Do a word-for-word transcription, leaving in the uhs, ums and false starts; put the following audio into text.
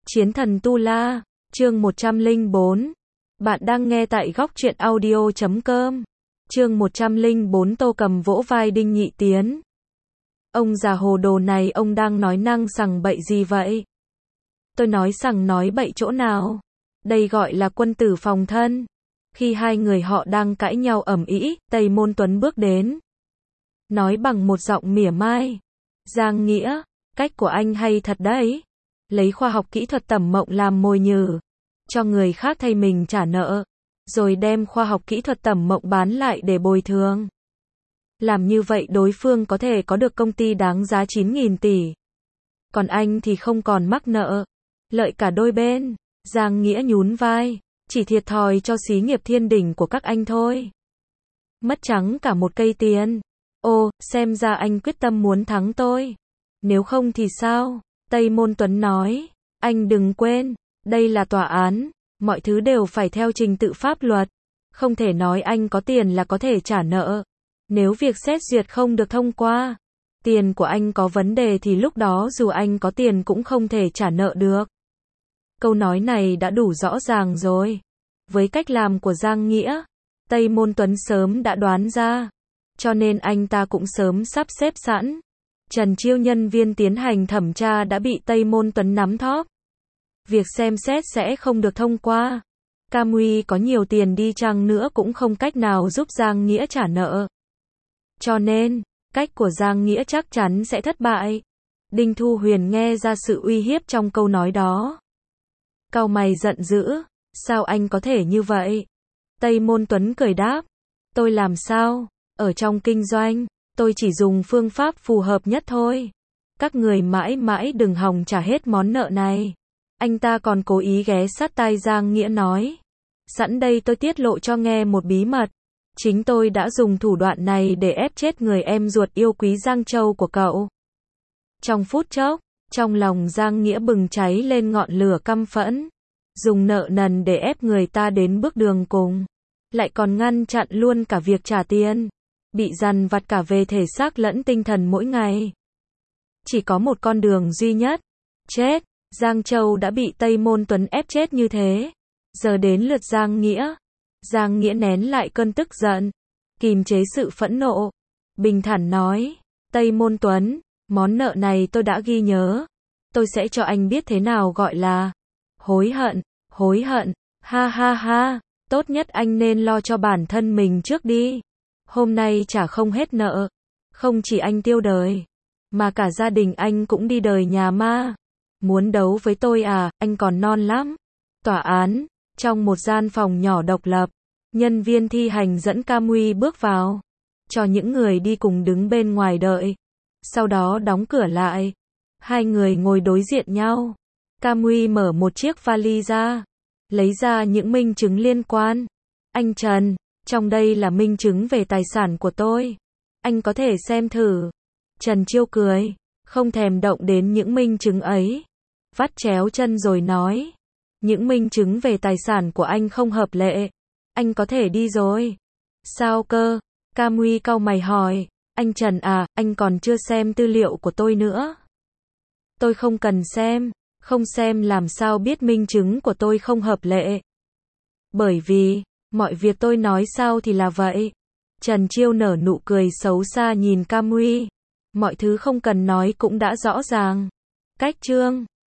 Chiến thần Tu La, chương một trăm lẻ bốn. Bạn đang nghe tại góc truyện audio chấm com. Chương một trăm lẻ bốn Tô Cầm vỗ vai Đinh Nhị Tiến. Ông già hồ đồ này, ông đang nói năng sằng bậy gì vậy? Tôi nói sằng nói bậy chỗ nào? Đây gọi là quân tử phòng thân. Khi hai người họ đang cãi nhau ầm ĩ, Tây Môn Tuấn bước đến. Nói bằng một giọng mỉa mai. Giang Nghĩa, cách của anh hay thật đấy. Lấy khoa học kỹ thuật tẩm mộng làm mồi nhử, cho người khác thay mình trả nợ, rồi đem khoa học kỹ thuật tẩm mộng bán lại để bồi thường. Làm như vậy đối phương có thể có được công ty đáng giá chín nghìn tỷ. Còn anh thì không còn mắc nợ. Lợi cả đôi bên. Giang Nghĩa nhún vai. Chỉ thiệt thòi cho xí nghiệp Thiên Đỉnh của các anh thôi. Mất trắng cả một cây tiền. Ô, xem ra anh quyết tâm muốn thắng tôi. Nếu không thì sao? Tây Môn Tuấn nói. Anh đừng quên, đây là tòa án. Mọi thứ đều phải theo trình tự pháp luật. Không thể nói anh có tiền là có thể trả nợ. Nếu việc xét duyệt không được thông qua, tiền của anh có vấn đề thì lúc đó dù anh có tiền cũng không thể trả nợ được. Câu nói này đã đủ rõ ràng rồi. Với cách làm của Giang Nghĩa, Tây Môn Tuấn sớm đã đoán ra. Cho nên anh ta cũng sớm sắp xếp sẵn. Trần Chiêu nhân viên tiến hành thẩm tra đã bị Tây Môn Tuấn nắm thóp. Việc xem xét sẽ không được thông qua. Cam Uy có nhiều tiền đi chăng nữa cũng không cách nào giúp Giang Nghĩa trả nợ. Cho nên, cách của Giang Nghĩa chắc chắn sẽ thất bại. Đinh Thu Huyền nghe ra sự uy hiếp trong câu nói đó. Cau mày giận dữ. Sao anh có thể như vậy? Tây Môn Tuấn cười đáp. Tôi làm sao? Ở trong kinh doanh, tôi chỉ dùng phương pháp phù hợp nhất thôi. Các người mãi mãi đừng hòng trả hết món nợ này. Anh ta còn cố ý ghé sát tai Giang Nghĩa nói. Sẵn đây tôi tiết lộ cho nghe một bí mật. Chính tôi đã dùng thủ đoạn này để ép chết người em ruột yêu quý Giang Châu của cậu. Trong phút chốc, trong lòng Giang Nghĩa bừng cháy lên ngọn lửa căm phẫn. Dùng nợ nần để ép người ta đến bước đường cùng. Lại còn ngăn chặn luôn cả việc trả tiền. Bị dằn vặt cả về thể xác lẫn tinh thần mỗi ngày. Chỉ có một con đường duy nhất. Chết. Giang Châu đã bị Tây Môn Tuấn ép chết như thế. Giờ đến lượt Giang Nghĩa. Giang Nghĩa nén lại cơn tức giận. Kìm chế sự phẫn nộ. Bình thản nói. Tây Môn Tuấn, món nợ này tôi đã ghi nhớ. Tôi sẽ cho anh biết thế nào gọi là hối hận, hối hận. Ha ha ha. Tốt nhất anh nên lo cho bản thân mình trước đi. Hôm nay trả không hết nợ. Không chỉ anh tiêu đời, mà cả gia đình anh cũng đi đời nhà ma. Muốn đấu với tôi à, anh còn non lắm. Tòa án, trong một gian phòng nhỏ độc lập, nhân viên thi hành dẫn Cam Uy bước vào. Cho những người đi cùng đứng bên ngoài đợi. Sau đó đóng cửa lại. Hai người ngồi đối diện nhau. Cam Uy mở một chiếc vali ra. Lấy ra những minh chứng liên quan. Anh Trần, trong đây là minh chứng về tài sản của tôi. Anh có thể xem thử. Trần Chiêu cười, không thèm động đến những minh chứng ấy. Vắt chéo chân rồi nói. Những minh chứng về tài sản của anh không hợp lệ. Anh có thể đi rồi. Sao cơ? Cam Uy cau mày hỏi. Anh Trần à, anh còn chưa xem tư liệu của tôi nữa. Tôi không cần xem. Không xem làm sao biết minh chứng của tôi không hợp lệ. Bởi vì, mọi việc tôi nói sao thì là vậy. Trần Chiêu nở nụ cười xấu xa nhìn Cam Uy. Mọi thứ không cần nói cũng đã rõ ràng. Cách chương